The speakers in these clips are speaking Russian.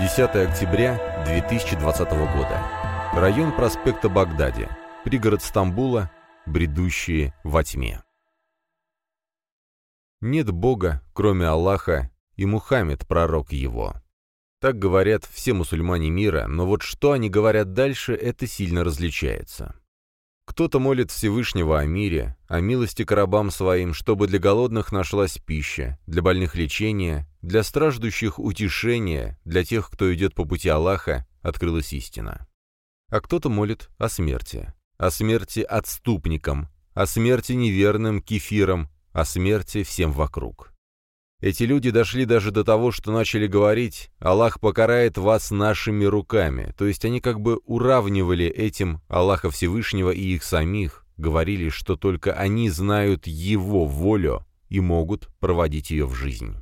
10 октября 2020 года. Район проспекта Багдади. Пригород Стамбула. Бредущие во тьме. Нет Бога, кроме Аллаха, и Мухаммед, пророк его. Так говорят все мусульмане мира, но вот что они говорят дальше, это сильно различается. Кто-то молит Всевышнего о мире, о милости к рабам своим, чтобы для голодных нашлась пища, для больных лечение, для страждущих утешение, для тех, кто идет по пути Аллаха, открылась истина. А кто-то молит о смерти отступникам, о смерти неверным кефирам, о смерти всем вокруг. Эти люди дошли даже до того, что начали говорить: «Аллах покарает вас нашими руками», то есть они как бы уравнивали этим Аллаха Всевышнего и их самих, говорили, что только они знают Его волю и могут проводить ее в жизнь.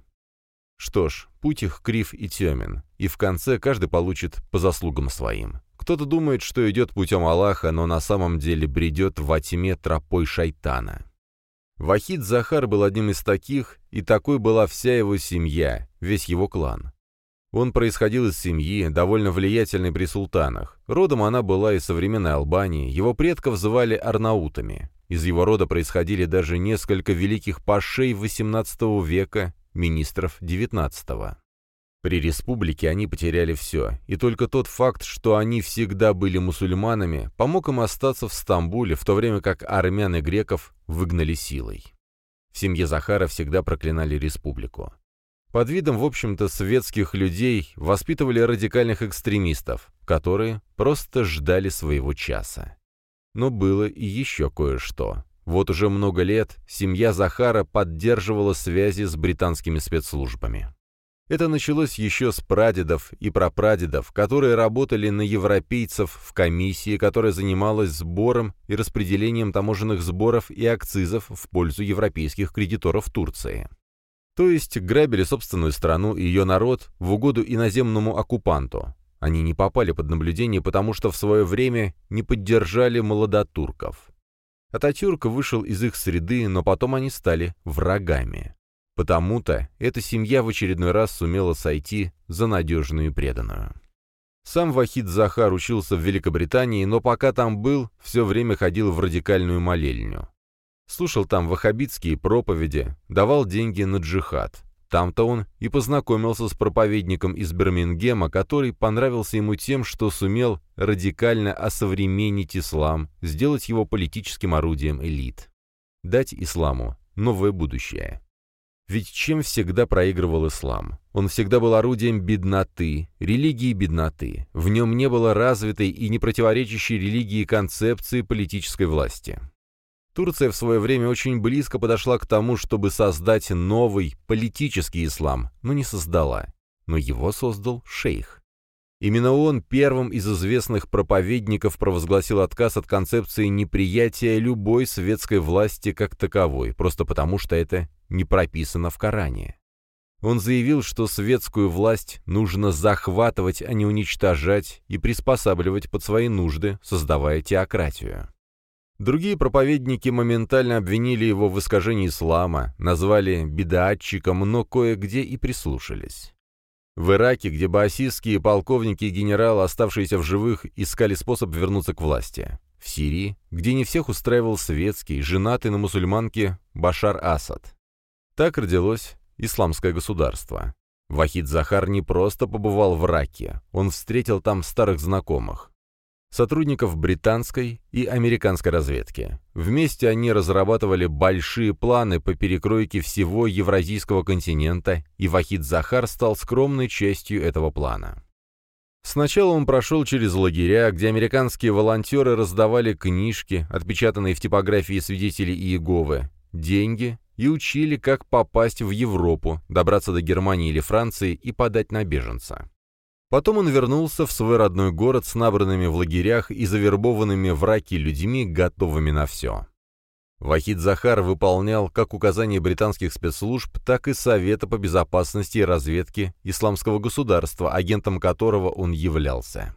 Что ж, путь их крив и темен, и в конце каждый получит по заслугам своим. Кто-то думает, что идет путем Аллаха, но на самом деле бредет во тьме тропой шайтана. Вахид Захар был одним из таких, и такой была вся его семья, весь его клан. Он происходил из семьи, довольно влиятельной при султанах. Родом она была из современной Албании, его предков звали арнаутами. Из его рода происходили даже несколько великих пашей XVIII века, министров XIX. При республике они потеряли все, и только тот факт, что они всегда были мусульманами, помог им остаться в Стамбуле, в то время как армян и греков выгнали силой. В семье Захара всегда проклинали республику. Под видом, в общем-то, светских людей воспитывали радикальных экстремистов, которые просто ждали своего часа. Но было и еще кое-что. Вот уже много лет семья Захара поддерживала связи с британскими спецслужбами. Это началось еще с прадедов и прапрадедов, которые работали на европейцев в комиссии, которая занималась сбором и распределением таможенных сборов и акцизов в пользу европейских кредиторов Турции. То есть грабили собственную страну и ее народ в угоду иноземному оккупанту. Они не попали под наблюдение, потому что в свое время не поддержали молодотурков. Ататюрк вышел из их среды, но потом они стали врагами. Потому-то эта семья в очередной раз сумела сойти за надежную и преданную. Сам Вахид Захар учился в Великобритании, но пока там был, все время ходил в радикальную молельню. Слушал там ваххабитские проповеди, давал деньги на джихад. Там-то он и познакомился с проповедником из Бирмингема, который понравился ему тем, что сумел радикально осовременить ислам, сделать его политическим орудием элит. Дать исламу новое будущее. Ведь чем всегда проигрывал ислам? Он всегда был орудием бедноты, религии бедноты. В нем не было развитой и не противоречащей религии концепции политической власти. Турция в свое время очень близко подошла к тому, чтобы создать новый политический ислам, но не создала. Но его создал шейх. Именно он первым из известных проповедников провозгласил отказ от концепции неприятия любой светской власти как таковой, просто потому что это не прописано в Коране. Он заявил, что светскую власть нужно захватывать, а не уничтожать, и приспосабливать под свои нужды, создавая теократию. Другие проповедники моментально обвинили его в искажении ислама, назвали бид'атчиком, но кое-где и прислушались. В Ираке, где баасистские полковники и генералы, оставшиеся в живых, искали способ вернуться к власти. В Сирии, где не всех устраивал светский, женатый на мусульманке Башар Асад. Так родилось исламское государство. Вахид Захар не просто побывал в Ираке, он встретил там старых знакомых. Сотрудников британской и американской разведки. Вместе они разрабатывали большие планы по перекройке всего евразийского континента, и Вахид Захар стал скромной частью этого плана. Сначала он прошел через лагеря, где американские волонтеры раздавали книжки, отпечатанные в типографии свидетелей Иеговы, деньги и учили, как попасть в Европу, добраться до Германии или Франции и подать на беженца. Потом он вернулся в свой родной город с набранными в лагерях и завербованными в Ираке людьми, готовыми на все. Вахид Захар выполнял как указания британских спецслужб, так и Совета по безопасности и разведке Исламского государства, агентом которого он являлся.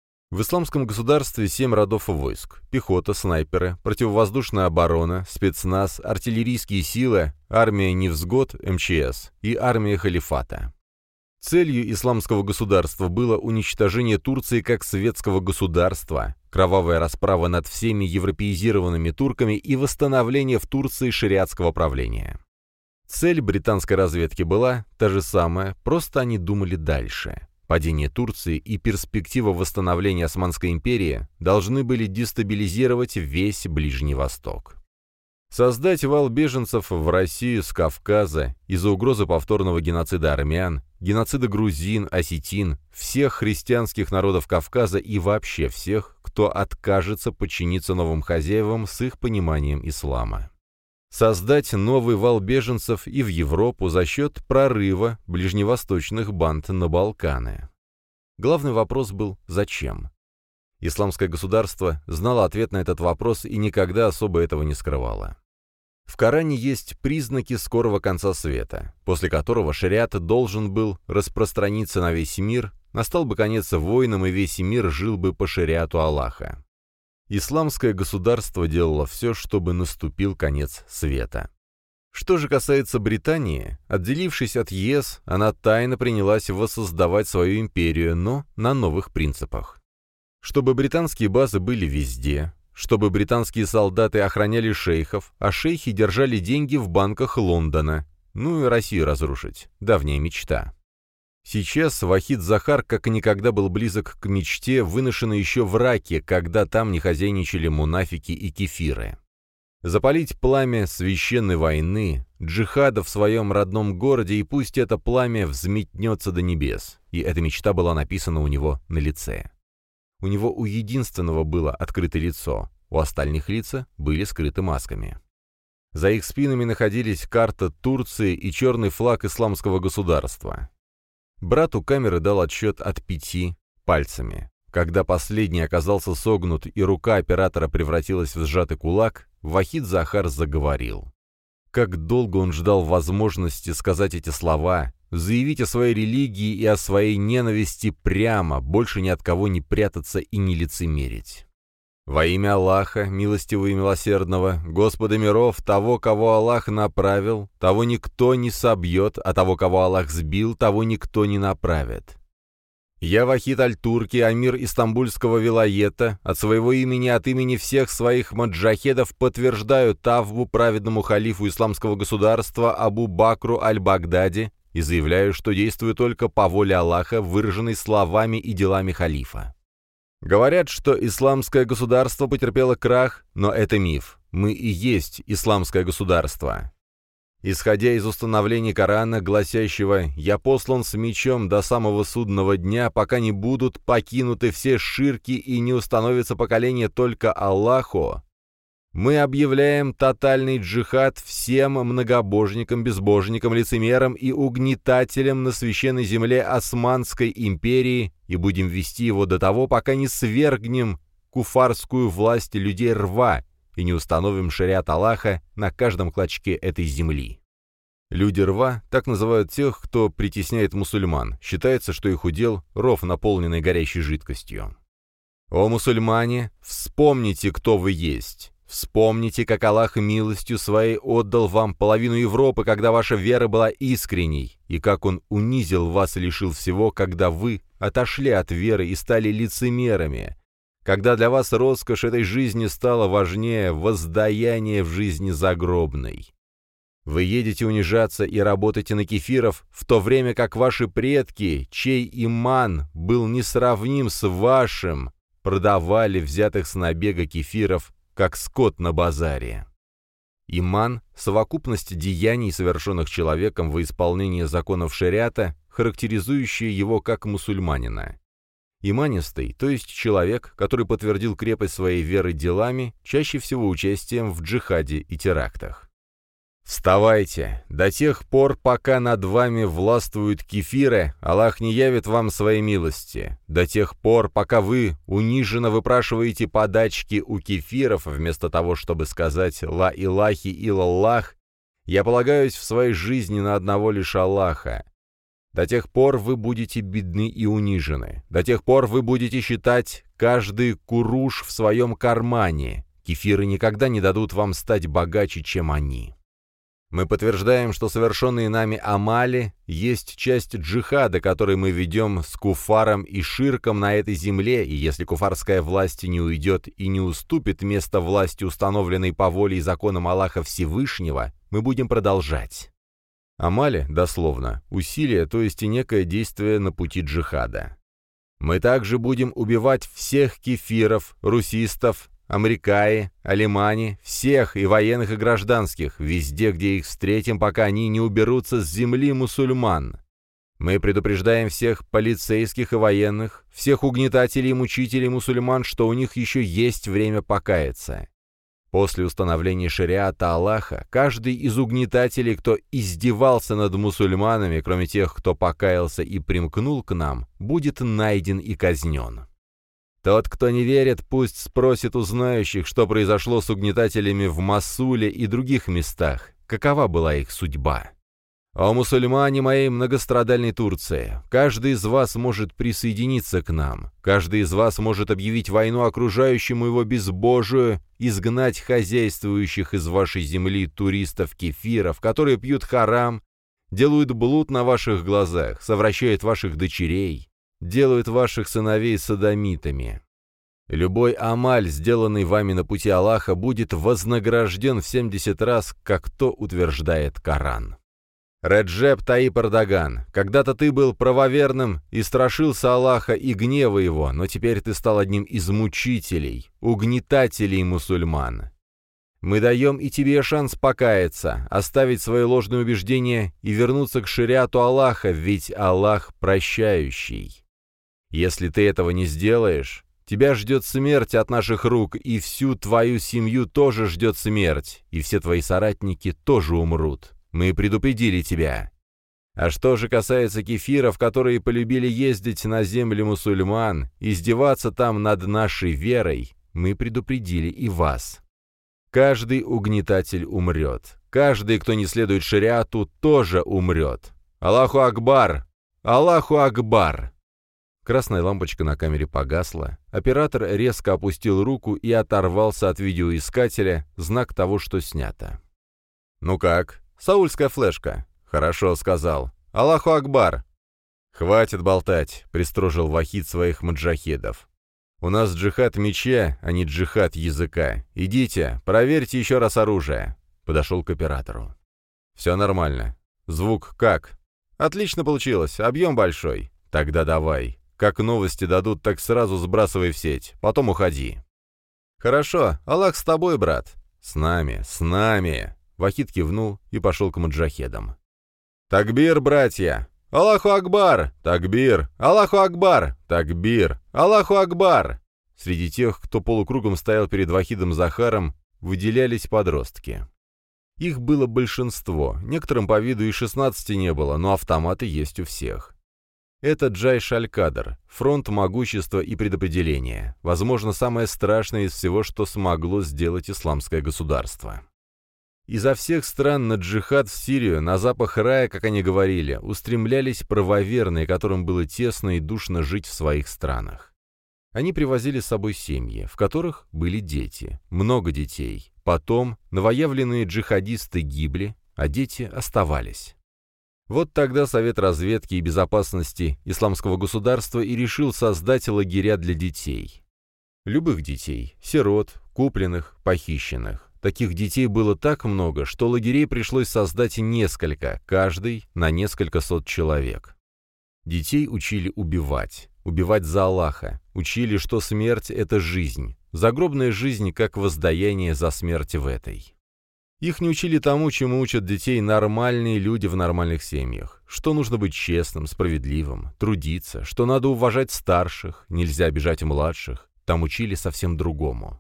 В Исламском государстве 7 родов войск: пехота, снайперы, противовоздушная оборона, спецназ, артиллерийские силы, армия Невзгод, МЧС и армия халифата. Целью исламского государства было уничтожение Турции как светского государства, кровавая расправа над всеми европеизированными турками и восстановление в Турции шариатского правления. Цель британской разведки была та же самая, просто они думали дальше. Падение Турции и перспектива восстановления Османской империи должны были дестабилизировать весь Ближний Восток. Создать вал беженцев в Россию с Кавказа из-за угрозы повторного геноцида армян, геноцида грузин, осетин, всех христианских народов Кавказа и вообще всех, кто откажется подчиниться новым хозяевам с их пониманием ислама. Создать новый вал беженцев и в Европу за счет прорыва ближневосточных банд на Балканы. Главный вопрос был «зачем?». Исламское государство знало ответ на этот вопрос и никогда особо этого не скрывало. В Коране есть признаки скорого конца света, после которого шариат должен был распространиться на весь мир, настал бы конец войнам и весь мир жил бы по шариату Аллаха. Исламское государство делало все, чтобы наступил конец света. Что же касается Британии, отделившись от ЕС, она тайно принялась воссоздавать свою империю, но на новых принципах. Чтобы британские базы были везде, чтобы британские солдаты охраняли шейхов, а шейхи держали деньги в банках Лондона, ну и Россию разрушить, давняя мечта. Сейчас Вахид Захар как и никогда был близок к мечте, выношенной еще в Ираке, когда там не хозяйничали мунафики и кефиры. Запалить пламя священной войны, джихада в своем родном городе, и пусть это пламя взметнется до небес, и эта мечта была написана у него на лице. У него у единственного было открытое лицо, у остальных лица были скрыты масками. За их спинами находились карта Турции и черный флаг исламского государства. Брат у камеры дал отсчет от 5 пальцами. Когда последний оказался согнут и рука оператора превратилась в сжатый кулак, Вахид Захар заговорил. Как долго он ждал возможности сказать эти слова, заявить о своей религии и о своей ненависти прямо, больше ни от кого не прятаться и не лицемерить. Во имя Аллаха, милостивого и милосердного, Господа миров, того, кого Аллах направил, того никто не собьет, а того, кого Аллах сбил, того никто не направит. Я Вахид Аль-Турки, амир Истамбульского вилаета, от своего имени, от имени всех своих маджахедов подтверждаю тавбу праведному халифу исламского государства Абу Бакру Аль-Багдади и заявляю, что действую только по воле Аллаха, выраженной словами и делами халифа. Говорят, что исламское государство потерпело крах, но это миф. Мы и есть исламское государство. Исходя из установлений Корана, гласящего «Я послан с мечом до самого судного дня, пока не будут покинуты все ширки и не установится поколение только Аллаху», мы объявляем тотальный джихад всем многобожникам, безбожникам, лицемерам и угнетателям на священной земле Османской империи и будем вести его до того, пока не свергнем куфарскую власть людей рва и не установим шариат Аллаха на каждом клочке этой земли. Люди рва так называют тех, кто притесняет мусульман. Считается, что их удел — ров, наполненный горящей жидкостью. О мусульмане, вспомните, кто вы есть. Вспомните, как Аллах милостью своей отдал вам половину Европы, когда ваша вера была искренней, и как Он унизил вас и лишил всего, когда вы отошли от веры и стали лицемерами, когда для вас роскошь этой жизни стала важнее воздаяния в жизни загробной. Вы едете унижаться и работаете на кефиров, в то время как ваши предки, чей иман был несравним с вашим, продавали взятых с набега кефиров, как скот на базаре. Иман – совокупность деяний, совершенных человеком во исполнении законов шариата, характеризующая его как мусульманина. Иманистый, то есть человек, который подтвердил крепость своей веры делами, чаще всего участием в джихаде и терактах. Вставайте! До тех пор, пока над вами властвуют кефиры, Аллах не явит вам своей милости. До тех пор, пока вы униженно выпрашиваете подачки у кефиров, вместо того, чтобы сказать «Ла илахи иллаллах», я полагаюсь в своей жизни на одного лишь Аллаха. До тех пор вы будете бедны и унижены. До тех пор вы будете считать каждый куруш в своем кармане. Кефиры никогда не дадут вам стать богаче, чем они. Мы подтверждаем, что совершенные нами амали есть часть джихада, который мы ведем с куфаром и ширком на этой земле, и если куфарская власть не уйдет и не уступит место власти, установленной по воле и законам Аллаха Всевышнего, мы будем продолжать. Амали, дословно, усилие, то есть и некое действие на пути джихада. Мы также будем убивать всех кефиров, русистов, Америкаи, алимани, всех, и военных, и гражданских, везде, где их встретим, пока они не уберутся с земли мусульман. Мы предупреждаем всех полицейских и военных, всех угнетателей и мучителей мусульман, что у них еще есть время покаяться. После установления шариата Аллаха, каждый из угнетателей, кто издевался над мусульманами, кроме тех, кто покаялся и примкнул к нам, будет найден и казнен. Тот, кто не верит, пусть спросит у знающих, что произошло с угнетателями в Мосуле и других местах, какова была их судьба. О мусульмане моей многострадальной Турции, каждый из вас может присоединиться к нам, каждый из вас может объявить войну окружающему его безбожию, изгнать хозяйствующих из вашей земли туристов-кефиров, которые пьют харам, делают блуд на ваших глазах, совращают ваших дочерей, делают ваших сыновей содомитами. Любой амаль, сделанный вами на пути Аллаха, будет вознагражден в 70 раз, как то утверждает Коран. Реджеп Таyyip Эрдоган, когда-то ты был правоверным и страшился Аллаха и гнева его, но теперь ты стал одним из мучителей, угнетателей мусульман. Мы даем и тебе шанс покаяться, оставить свои ложные убеждения и вернуться к шариату Аллаха, ведь Аллах прощающий. Если ты этого не сделаешь, тебя ждет смерть от наших рук, и всю твою семью тоже ждет смерть, и все твои соратники тоже умрут. Мы предупредили тебя. А что же касается кефиров, которые полюбили ездить на земли мусульман, издеваться там над нашей верой, мы предупредили и вас. Каждый угнетатель умрет. Каждый, кто не следует шариату, тоже умрет. Аллаху Акбар! Аллаху Акбар! Красная лампочка на камере погасла. Оператор резко опустил руку и оторвался от видеоискателя, знак того, что снято. «Ну как? Саульская флешка?» «Хорошо», — сказал. «Аллаху Акбар!» «Хватит болтать», — пристрожил Вахид своих маджахедов. «У нас джихад меча, а не джихад языка. Идите, проверьте еще раз оружие». Подошел к оператору. «Все нормально. Звук как?» «Отлично получилось. Объем большой». «Тогда давай. Как новости дадут, так сразу сбрасывай в сеть. Потом уходи». «Хорошо. Аллах с тобой, брат». «С нами, с нами». Вахид кивнул и пошел к маджахедам. «Такбир, братья! Аллаху Акбар! Такбир! Аллаху Акбар! Такбир! Аллаху Акбар!» Среди тех, кто полукругом стоял перед Вахидом Захаром, выделялись подростки. Их было большинство, некоторым по виду и 16 не было, но автоматы есть у всех. Это Джайш Аль-Кадр, фронт могущества и предопределения, возможно, самое страшное из всего, что смогло сделать исламское государство. Изо всех стран на джихад в Сирию, на запах рая, как они говорили, устремлялись правоверные, которым было тесно и душно жить в своих странах. Они привозили с собой семьи, в которых были дети, много детей. Потом новоявленные джихадисты гибли, а дети оставались. Вот тогда Совет разведки и безопасности Исламского государства и решил создать лагеря для детей. Любых детей, сирот, купленных, похищенных. Таких детей было так много, что лагерей пришлось создать несколько, каждый на несколько сот человек. Детей учили убивать за Аллаха, учили, что смерть — это жизнь, загробная жизнь как воздаяние за смерть в этой. Их не учили тому, чему учат детей нормальные люди в нормальных семьях, что нужно быть честным, справедливым, трудиться, что надо уважать старших, нельзя обижать младших, там учили совсем другому.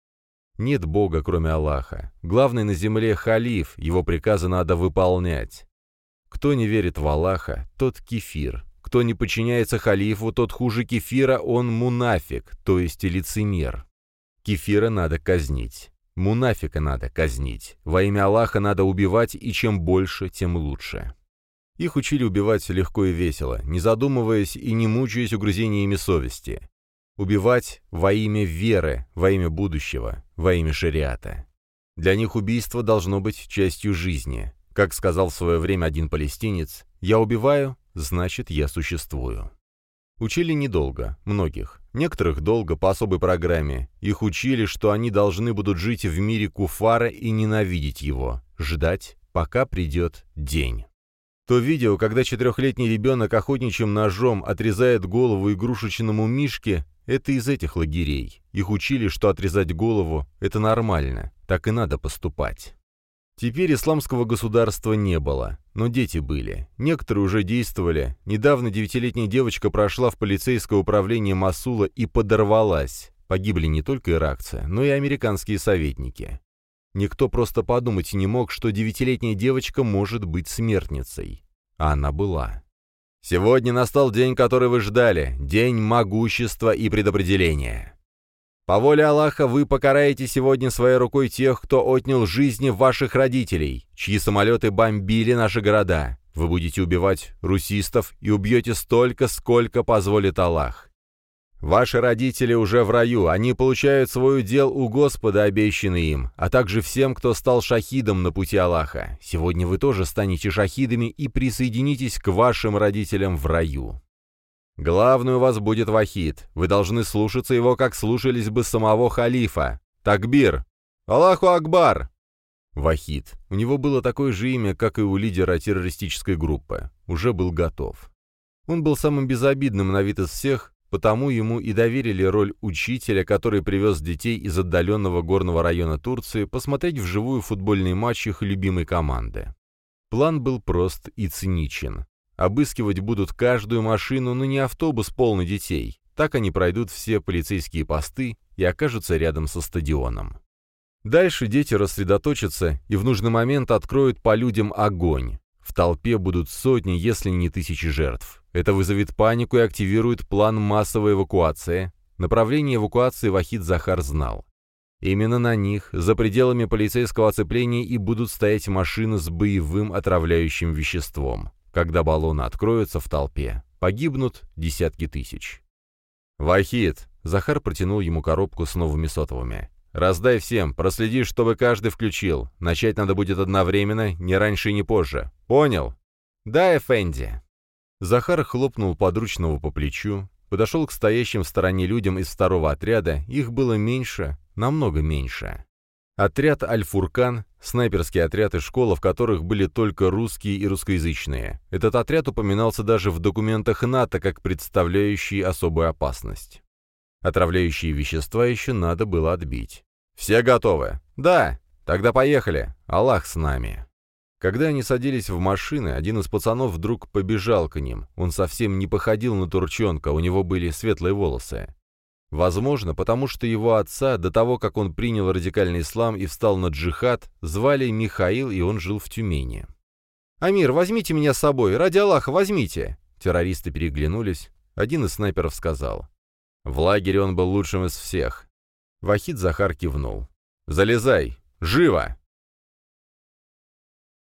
Нет Бога, кроме Аллаха. Главный на земле халиф, его приказы надо выполнять. Кто не верит в Аллаха, тот кефир. Кто не подчиняется халифу, тот хуже кефира, он мунафик, то есть лицемер. Кефира надо казнить. Мунафика надо казнить. Во имя Аллаха надо убивать, и чем больше, тем лучше. Их учили убивать легко и весело, не задумываясь и не мучаясь угрызениями совести. Убивать во имя веры, во имя будущего, во имя шариата. Для них убийство должно быть частью жизни. Как сказал в свое время один палестинец, «Я убиваю, значит, я существую». Учили недолго, многих. Некоторых долго, по особой программе. Их учили, что они должны будут жить в мире куфара и ненавидеть его, ждать, пока придет день. То видео, когда 4-летний ребенок охотничьим ножом отрезает голову игрушечному мишке, это из этих лагерей. Их учили, что отрезать голову – это нормально, так и надо поступать. Теперь исламского государства не было, но дети были. Некоторые уже действовали. Недавно 9-летняя девочка прошла в полицейское управление Мосула и подорвалась. Погибли не только иракцы, но и американские советники. Никто просто подумать не мог, что 9-летняя девочка может быть смертницей. А она была. Сегодня настал день, который вы ждали, день могущества и предопределения. По воле Аллаха вы покараете сегодня своей рукой тех, кто отнял жизни ваших родителей, чьи самолеты бомбили наши города. Вы будете убивать русистов и убьете столько, сколько позволит Аллах. Ваши родители уже в раю, они получают свой удел у Господа, обещанный им, а также всем, кто стал шахидом на пути Аллаха. Сегодня вы тоже станете шахидами и присоединитесь к вашим родителям в раю. Главный у вас будет вахид. Вы должны слушаться его, как слушались бы самого халифа. Такбир! Аллаху Акбар! Вахид. У него было такое же имя, как и у лидера террористической группы. Уже был готов. Он был самым безобидным на вид из всех, потому ему и доверили роль учителя, который привез детей из отдаленного горного района Турции посмотреть вживую футбольный матч их любимой команды. План был прост и циничен. Обыскивать будут каждую машину, но не автобус полный детей. Так они пройдут все полицейские посты и окажутся рядом со стадионом. Дальше дети рассредоточатся и в нужный момент откроют по людям огонь. В толпе будут сотни, если не тысячи жертв. Это вызовет панику и активирует план массовой эвакуации. Направление эвакуации Вахид Захар знал. Именно на них, за пределами полицейского оцепления, и будут стоять машины с боевым отравляющим веществом. Когда баллоны откроются в толпе, погибнут десятки тысяч. «Вахид!» — Захар протянул ему коробку с новыми сотовыми. «Раздай всем, проследи, чтобы каждый включил. Начать надо будет одновременно, не раньше и не позже. Понял?» «Да, эфенди». Захар хлопнул подручного по плечу, подошел к стоящим в стороне людям из второго отряда, их было меньше, намного меньше. Отряд «Аль-Фуркан» — снайперский отряд из школ, в которых были только русские и русскоязычные. Этот отряд упоминался даже в документах НАТО как представляющий особую опасность. Отравляющие вещества еще надо было отбить. «Все готовы?» «Да! Тогда поехали! Аллах с нами!» Когда они садились в машины, один из пацанов вдруг побежал к ним. Он совсем не походил на турчонка, у него были светлые волосы. Возможно, потому что его отца, до того, как он принял радикальный ислам и встал на джихад, звали Михаил, и он жил в Тюмени. «Амир, возьмите меня с собой, ради Аллаха, возьмите!» Террористы переглянулись. Один из снайперов сказал. В лагере он был лучшим из всех. Вахид Захар кивнул. «Залезай! Живо!»